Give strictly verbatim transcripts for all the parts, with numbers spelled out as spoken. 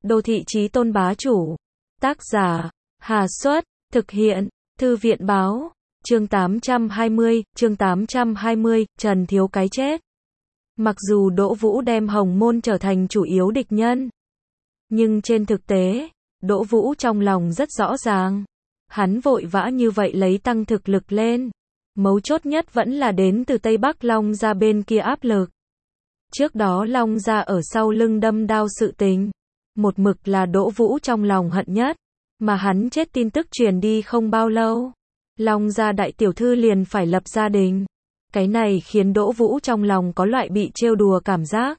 Đô thị chí tôn bá chủ. Tác giả, Hà Xuất, thực hiện, Thư viện Báo, chương tám trăm hai mươi, chương tám trăm hai mươi, Trần Thiếu cái chết. Mặc dù Đỗ Vũ đem Hồng Môn trở thành chủ yếu địch nhân, nhưng trên thực tế, Đỗ Vũ trong lòng rất rõ ràng. Hắn vội vã như vậy lấy tăng thực lực lên. Mấu chốt nhất vẫn là đến từ Tây Bắc Long Gia bên kia áp lực. Trước đó Long Gia ở sau lưng đâm đao sự tình, một mực là Đỗ Vũ trong lòng hận nhất. Mà hắn chết tin tức truyền đi không bao lâu, Long Gia đại tiểu thư liền phải lập gia đình. Cái này khiến Đỗ Vũ trong lòng có loại bị trêu đùa cảm giác.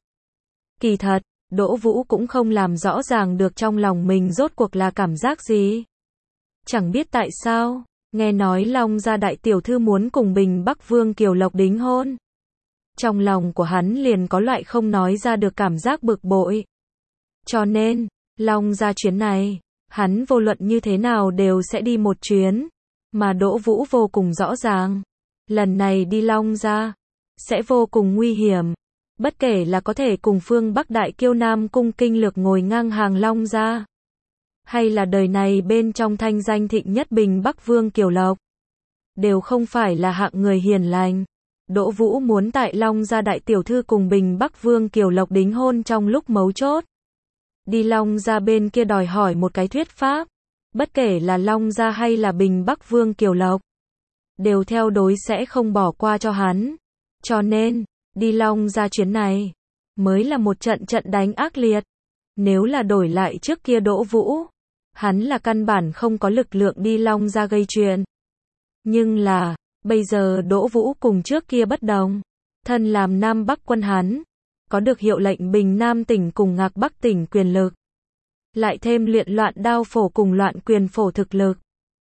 Kỳ thật, Đỗ Vũ cũng không làm rõ ràng được trong lòng mình rốt cuộc là cảm giác gì. Chẳng biết tại sao, nghe nói Long Gia đại tiểu thư muốn cùng Bình Bắc Vương Kiều Lộc đính hôn. Trong lòng của hắn liền có loại không nói ra được cảm giác bực bội. Cho nên, Long Gia chuyến này, hắn vô luận như thế nào đều sẽ đi một chuyến. Mà Đỗ Vũ vô cùng rõ ràng, lần này đi Long Gia sẽ vô cùng nguy hiểm. Bất kể là có thể cùng phương Bắc Đại Kiêu Nam Cung kinh lược ngồi ngang hàng Long Gia, hay là đời này bên trong thanh danh thịnh nhất Bình Bắc Vương Kiều Lộc, đều không phải là hạng người hiền lành. Đỗ Vũ muốn tại Long Gia đại tiểu thư cùng Bình Bắc Vương Kiều Lộc đính hôn trong lúc mấu chốt. Đi Long Gia bên kia đòi hỏi một cái thuyết pháp. Bất kể là Long Gia hay là Bình Bắc Vương Kiều Lộc, đều theo đối sẽ không bỏ qua cho hắn. Cho nên, đi Long Gia chuyến này, mới là một trận trận đánh ác liệt. Nếu là đổi lại trước kia Đỗ Vũ, hắn là căn bản không có lực lượng đi Long Gia gây chuyện. Nhưng là, bây giờ Đỗ Vũ cùng trước kia bất đồng. Thân làm Nam Bắc quân hắn, có được hiệu lệnh Bình Nam tỉnh cùng Ngạc Bắc tỉnh quyền lực. Lại thêm luyện loạn đao phổ cùng loạn quyền phổ thực lực.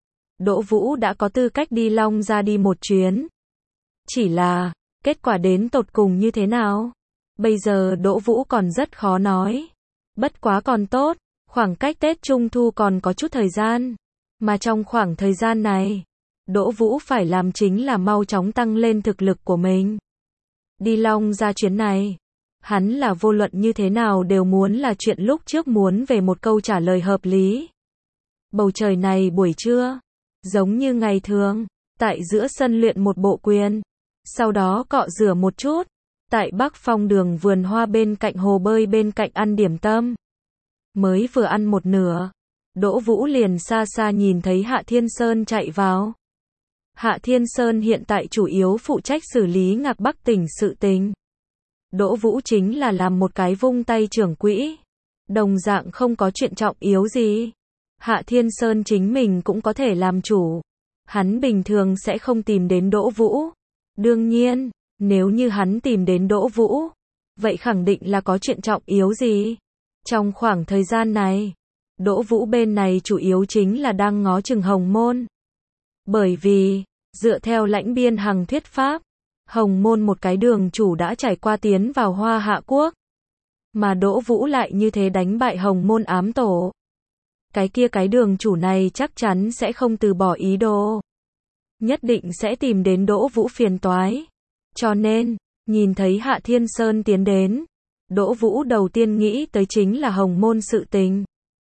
Đỗ Vũ đã có tư cách đi Long Gia đi một chuyến. Chỉ là, kết quả đến tột cùng như thế nào? Bây giờ Đỗ Vũ còn rất khó nói. Bất quá còn tốt, khoảng cách Tết Trung Thu còn có chút thời gian. Mà trong khoảng thời gian này, Đỗ Vũ phải làm chính là mau chóng tăng lên thực lực của mình. Đi Long Gia chuyến này, hắn là vô luận như thế nào đều muốn là chuyện lúc trước muốn về một câu trả lời hợp lý. Bầu trời này buổi trưa, giống như ngày thường, tại giữa sân luyện một bộ quyền, sau đó cọ rửa một chút, tại Bắc Phong đường vườn hoa bên cạnh hồ bơi bên cạnh ăn điểm tâm. Mới vừa ăn một nửa, Đỗ Vũ liền xa xa nhìn thấy Hạ Thiên Sơn chạy vào. Hạ Thiên Sơn hiện tại chủ yếu phụ trách xử lý Ngạc Bắc tỉnh sự tình. Đỗ Vũ chính là làm một cái vung tay trưởng quỹ, đồng dạng không có chuyện trọng yếu gì. Hạ Thiên Sơn chính mình cũng có thể làm chủ. Hắn bình thường sẽ không tìm đến Đỗ Vũ. Đương nhiên, nếu như hắn tìm đến Đỗ Vũ, vậy khẳng định là có chuyện trọng yếu gì. Trong khoảng thời gian này, Đỗ Vũ bên này chủ yếu chính là đang ngó chừng Hồng Môn. Bởi vì, dựa theo Lãnh Biên Hằng thuyết pháp, Hồng Môn một cái đường chủ đã trải qua tiến vào Hoa Hạ Quốc. Mà Đỗ Vũ lại như thế đánh bại Hồng Môn ám tổ. Cái kia cái đường chủ này chắc chắn sẽ không từ bỏ ý đồ. Nhất định sẽ tìm đến Đỗ Vũ phiền toái. Cho nên, nhìn thấy Hạ Thiên Sơn tiến đến, Đỗ Vũ đầu tiên nghĩ tới chính là Hồng Môn sự tình.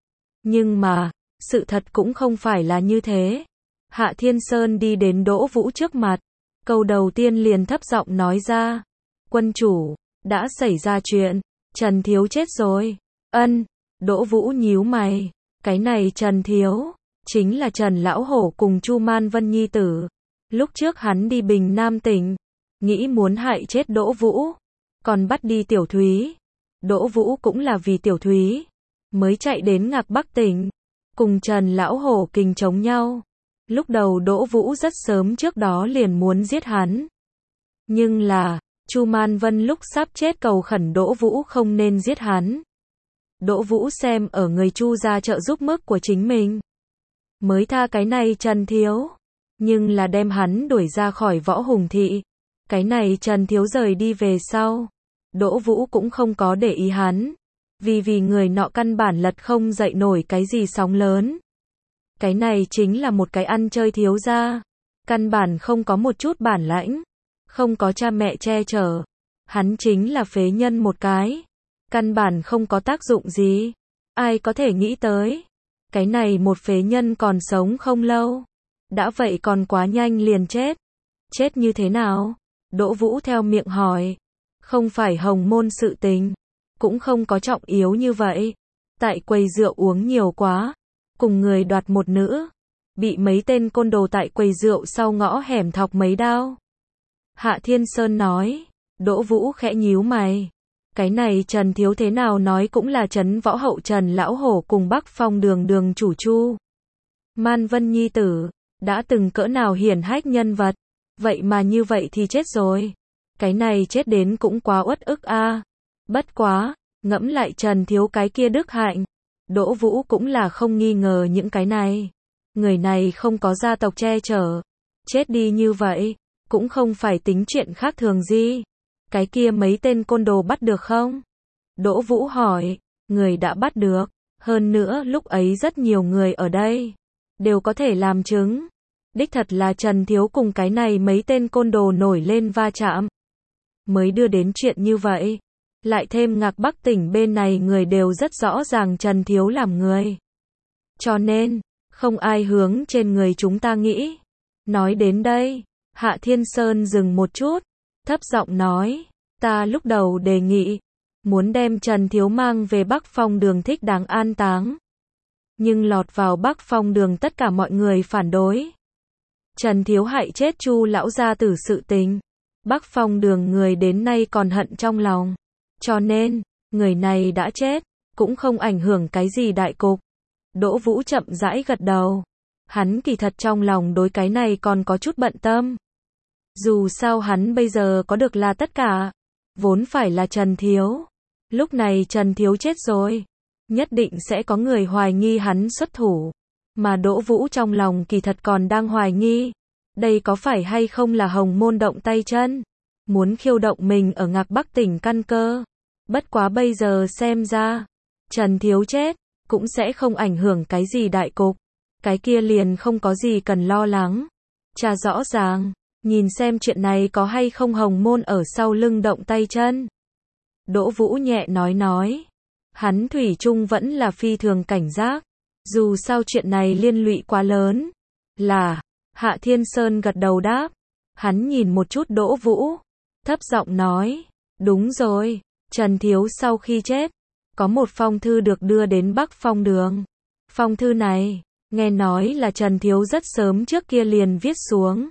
Nhưng mà, sự thật cũng không phải là như thế. Hạ Thiên Sơn đi đến Đỗ Vũ trước mặt. Câu đầu tiên liền thấp giọng nói ra. Quân chủ, đã xảy ra chuyện. Trần Thiếu chết rồi. Ân, Đỗ Vũ nhíu mày. Cái này Trần Thiếu, chính là Trần Lão Hổ cùng Chu Man Vân nhi tử. Lúc trước hắn đi Bình Nam tỉnh, nghĩ muốn hại chết Đỗ Vũ. Còn bắt đi Tiểu Thúy. Đỗ Vũ cũng là vì Tiểu Thúy mới chạy đến Ngạc Bắc tỉnh, cùng Trần Lão Hổ kình chống nhau. Lúc đầu Đỗ Vũ rất sớm trước đó liền muốn giết hắn. Nhưng là, Chu Man Vân lúc sắp chết cầu khẩn Đỗ Vũ không nên giết hắn. Đỗ Vũ xem ở người Chu gia trợ giúp mức của chính mình, mới tha cái này Trần Thiếu. Nhưng là đem hắn đuổi ra khỏi Võ Hùng Thị. Cái này Trần Thiếu rời đi về sau, Đỗ Vũ cũng không có để ý hắn. Vì vì người nọ căn bản lật không dậy nổi cái gì sóng lớn. Cái này chính là một cái ăn chơi thiếu gia. Căn bản không có một chút bản lãnh. Không có cha mẹ che chở. Hắn chính là phế nhân một cái. Căn bản không có tác dụng gì. Ai có thể nghĩ tới. Cái này một phế nhân còn sống không lâu. Đã vậy còn quá nhanh liền chết. Chết như thế nào? Đỗ Vũ theo miệng hỏi. Không phải hồng môn sự tình. Cũng không có trọng yếu như vậy. Tại quầy rượu uống nhiều quá. Cùng người đoạt một nữ. Bị mấy tên côn đồ tại quầy rượu sau ngõ hẻm thọc mấy đao. Hạ Thiên Sơn nói. Đỗ Vũ khẽ nhíu mày. Cái này Trần Thiếu thế nào nói cũng là trấn võ hậu Trần Lão Hổ cùng Bắc Phong đường đường chủ Chu Man Vân nhi tử. Đã từng cỡ nào hiển hách nhân vật. Vậy mà như vậy thì chết rồi. Cái này chết đến cũng quá uất ức a. Bất quá, ngẫm lại Trần Thiếu cái kia đức hạnh. Đỗ Vũ cũng là không nghi ngờ những cái này. Người này không có gia tộc che chở. Chết đi như vậy, cũng không phải tính chuyện khác thường gì. Cái kia mấy tên côn đồ bắt được không? Đỗ Vũ hỏi, người đã bắt được. Hơn nữa lúc ấy rất nhiều người ở đây. Đều có thể làm chứng. Đích thật là Trần Thiếu cùng cái này mấy tên côn đồ nổi lên va chạm. Mới đưa đến chuyện như vậy. Lại thêm Ngạc Bắc tỉnh bên này người đều rất rõ ràng Trần Thiếu làm người. Cho nên, không ai hướng trên người chúng ta nghĩ. Nói đến đây, Hạ Thiên Sơn dừng một chút, thấp giọng nói, ta lúc đầu đề nghị, muốn đem Trần Thiếu mang về Bắc Phong đường thích đáng an táng. Nhưng lọt vào Bắc Phong đường tất cả mọi người phản đối. Trần Thiếu hại chết Chu lão gia tử sự tình. Bắc Phong đường người đến nay còn hận trong lòng. Cho nên, người này đã chết, cũng không ảnh hưởng cái gì đại cục. Đỗ Vũ chậm rãi gật đầu. Hắn kỳ thật trong lòng đối cái này còn có chút bận tâm. Dù sao hắn bây giờ có được là tất cả. Vốn phải là Trần Thiếu. Lúc này Trần Thiếu chết rồi. Nhất định sẽ có người hoài nghi hắn xuất thủ. Mà Đỗ Vũ trong lòng kỳ thật còn đang hoài nghi. Đây có phải hay không là Hồng Môn động tay chân. Muốn khiêu động mình ở Ngạc Bắc tỉnh căn cơ. Bất quá bây giờ xem ra. Trần Thiếu chết. Cũng sẽ không ảnh hưởng cái gì đại cục. Cái kia liền không có gì cần lo lắng. Cha rõ ràng. Nhìn xem chuyện này có hay không Hồng Môn ở sau lưng động tay chân. Đỗ Vũ nhẹ nói nói. Hắn thủy chung vẫn là phi thường cảnh giác. Dù sao chuyện này liên lụy quá lớn. Là. Hạ Thiên Sơn gật đầu đáp. Hắn nhìn một chút Đỗ Vũ. Thấp giọng nói. Đúng rồi. Trần Thiếu sau khi chết. Có một phong thư được đưa đến Bắc Phong đường. Phong thư này. Nghe nói là Trần Thiếu rất sớm trước kia liền viết xuống.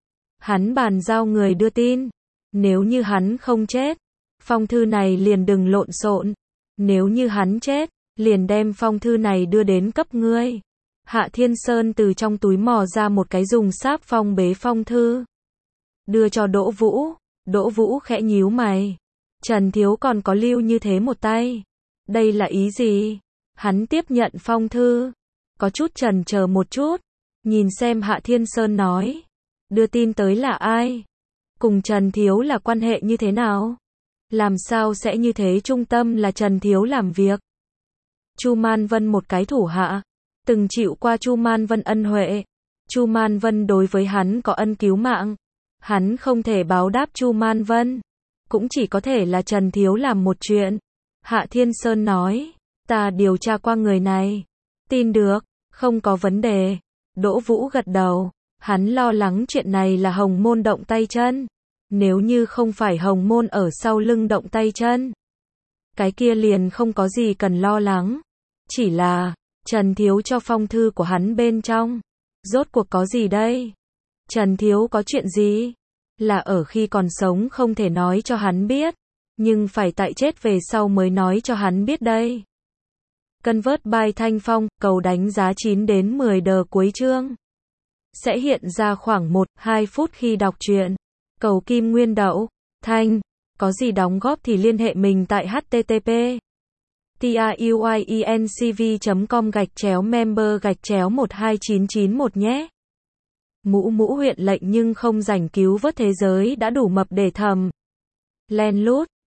Hắn bàn giao người đưa tin. Nếu như hắn không chết. Phong thư này liền đừng lộn xộn. Nếu như hắn chết. Liền đem phong thư này đưa đến cấp ngươi. Hạ Thiên Sơn từ trong túi mò ra một cái dùng sáp phong bế phong thư. Đưa cho Đỗ Vũ. Đỗ Vũ khẽ nhíu mày. Trần Thiếu còn có lưu như thế một tay. Đây là ý gì? Hắn tiếp nhận phong thư. Có chút chần chờ một chút. Nhìn xem Hạ Thiên Sơn nói. Đưa tin tới là ai? Cùng Trần Thiếu là quan hệ như thế nào? Làm sao sẽ như thế trung tâm là Trần Thiếu làm việc? Chu Man Vân một cái thủ hạ. Từng chịu qua Chu Man Vân ân huệ. Chu Man Vân đối với hắn có ân cứu mạng. Hắn không thể báo đáp Chu Man Vân. Cũng chỉ có thể là Trần Thiếu làm một chuyện. Hạ Thiên Sơn nói. Ta điều tra qua người này. Tin được, không có vấn đề. Đỗ Vũ gật đầu. Hắn lo lắng chuyện này là Hồng Môn động tay chân. Nếu như không phải Hồng Môn ở sau lưng động tay chân. Cái kia liền không có gì cần lo lắng. Chỉ là, Trần Thiếu cho phong thư của hắn bên trong. Rốt cuộc có gì đây? Trần Thiếu có chuyện gì? Là ở khi còn sống không thể nói cho hắn biết. Nhưng phải tại chết về sau mới nói cho hắn biết đây. Convert by Thanh Phong, cầu đánh giá chín đến mười đờ cuối chương. Sẽ hiện ra khoảng một đến hai phút khi đọc truyện. Cầu Kim Nguyên Đậu, Thanh. Có gì đóng góp thì liên hệ mình tại h t t p truyencv chấm com gạch chéo member gạch chéo một hai chín chín một nhé. Mũ mũ huyện lệnh nhưng không rảnh cứu vớt thế giới đã đủ mập để thầm. Len lút.